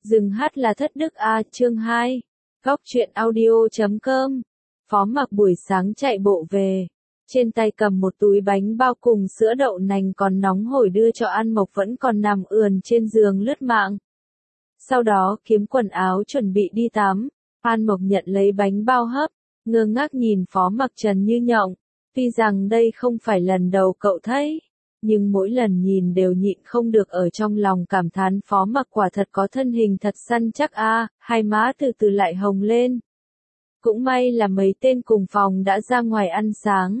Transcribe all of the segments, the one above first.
Dừng hát là thất đức a, chương 2. Góc truyện audio.com. Phó Mặc buổi sáng chạy bộ về, trên tay cầm một túi bánh bao cùng sữa đậu nành còn nóng hổi đưa cho An Mộc vẫn còn nằm ườn trên giường lướt mạng. Sau đó kiếm quần áo chuẩn bị đi tắm, An Mộc nhận lấy bánh bao hấp, ngơ ngác nhìn Phó Mặc trần như nhộng. Tuy rằng đây không phải lần đầu cậu thấy, nhưng mỗi lần nhìn đều nhịn không được ở trong lòng cảm thán Phó Mặc quả thật có thân hình thật săn chắc a, hai má từ từ lại hồng lên. Cũng may là mấy tên cùng phòng đã ra ngoài ăn sáng.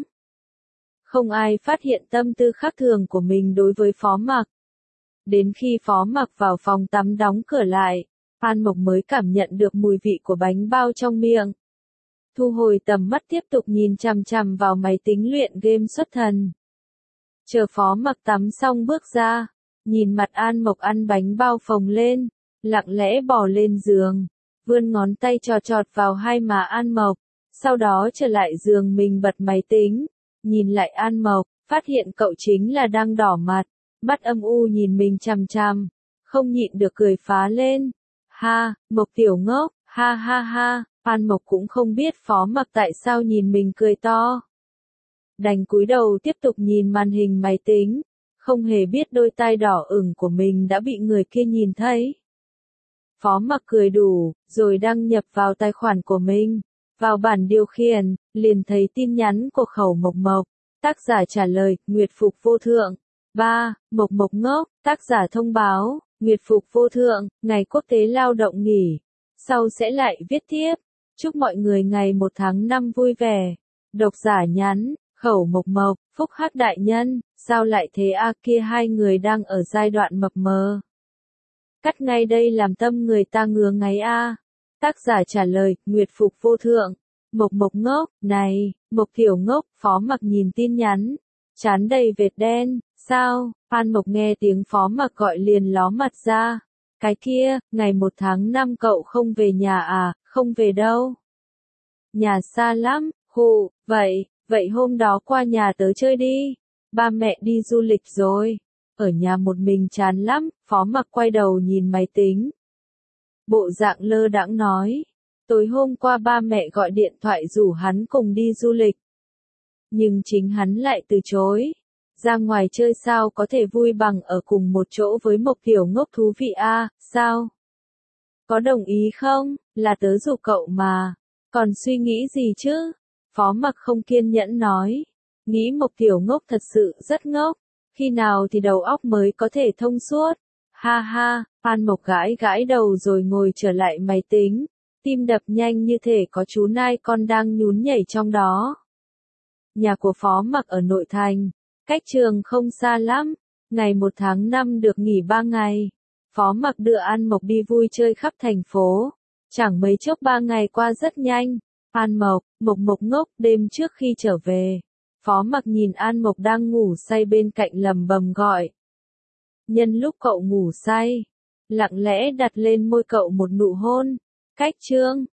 Không ai phát hiện tâm tư khác thường của mình đối với Phó Mặc. Đến khi Phó Mặc vào phòng tắm đóng cửa lại, An Mộc mới cảm nhận được mùi vị của bánh bao trong miệng. Thu hồi tầm mắt tiếp tục nhìn chằm chằm vào máy tính luyện game xuất thần. Chờ Phó Mặc tắm xong bước ra, nhìn mặt An Mộc ăn bánh bao phồng lên, lặng lẽ bò lên giường, vươn ngón tay chọt chọt vào hai má An Mộc, sau đó trở lại giường mình bật máy tính, nhìn lại An Mộc, phát hiện cậu chính là đang đỏ mặt, mắt âm u nhìn mình chằm chằm, không nhịn được cười phá lên. Ha, Mộc tiểu ngốc, ha ha ha, An Mộc cũng không biết Phó Mặc tại sao nhìn mình cười to. Đành cúi đầu tiếp tục nhìn màn hình máy tính, không hề biết đôi tai đỏ ửng của mình đã bị người kia nhìn thấy. Phó Mặc cười đủ, rồi đăng nhập vào tài khoản của mình, vào bản điều khiển, liền thấy tin nhắn của Khẩu Mộc Mộc, tác giả trả lời, Nguyệt Phục vô thượng. 3. Mộc Mộc ngốc, tác giả thông báo, Nguyệt Phục vô thượng, ngày quốc tế lao động nghỉ. Sau sẽ lại viết tiếp, chúc mọi người ngày 1 tháng 5 vui vẻ. Độc giả nhắn, Khẩu Mộc Mộc, Phúc Hắc đại nhân, sao lại thế a, kia hai người đang ở giai đoạn mập mờ. Cắt ngay đây làm tâm người ta ngứa ngáy a. Tác giả trả lời, Nguyệt Phục vô thượng. Mộc Mộc ngốc, này, Mộc tiểu ngốc, Phó Mặc nhìn tin nhắn, trán đầy vệt đen, sao? An Mộc nghe tiếng Phó Mặc gọi liền ló mặt ra. Cái kia, ngày 1 tháng 5 cậu không về nhà à, không về đâu. Nhà xa lắm, hù, vậy hôm đó qua nhà tớ chơi đi. Ba mẹ đi du lịch rồi. Ở nhà một mình chán lắm, Phó Mặc quay đầu nhìn máy tính. Bộ dạng lơ đãng nói. Tối hôm qua ba mẹ gọi điện thoại rủ hắn cùng đi du lịch. Nhưng chính hắn lại từ chối. Ra ngoài chơi sao có thể vui bằng ở cùng một chỗ với Mộc tiểu ngốc thú vị a, sao? Có đồng ý không? Là tớ rủ cậu mà. Còn suy nghĩ gì chứ? Phó Mặc không kiên nhẫn nói. Nghĩ Mộc tiểu ngốc thật sự rất ngốc. Khi nào thì đầu óc mới có thể thông suốt? Ha ha, An Mộc gãi gãi đầu rồi ngồi trở lại máy tính. Tim đập nhanh như thể có chú nai con đang nhún nhảy trong đó. Nhà của Phó Mặc ở nội thành, cách trường không xa lắm. Ngày 1 tháng 5 được nghỉ 3 ngày. Phó Mặc đưa An Mộc đi vui chơi khắp thành phố. Chẳng mấy chốc 3 ngày qua rất nhanh. An Mộc, Mộc Mộc ngốc, đêm trước khi trở về, Phó Mặc nhìn An Mộc đang ngủ say bên cạnh lầm bầm gọi. Nhân lúc cậu ngủ say, lặng lẽ đặt lên môi cậu một nụ hôn. Cách chương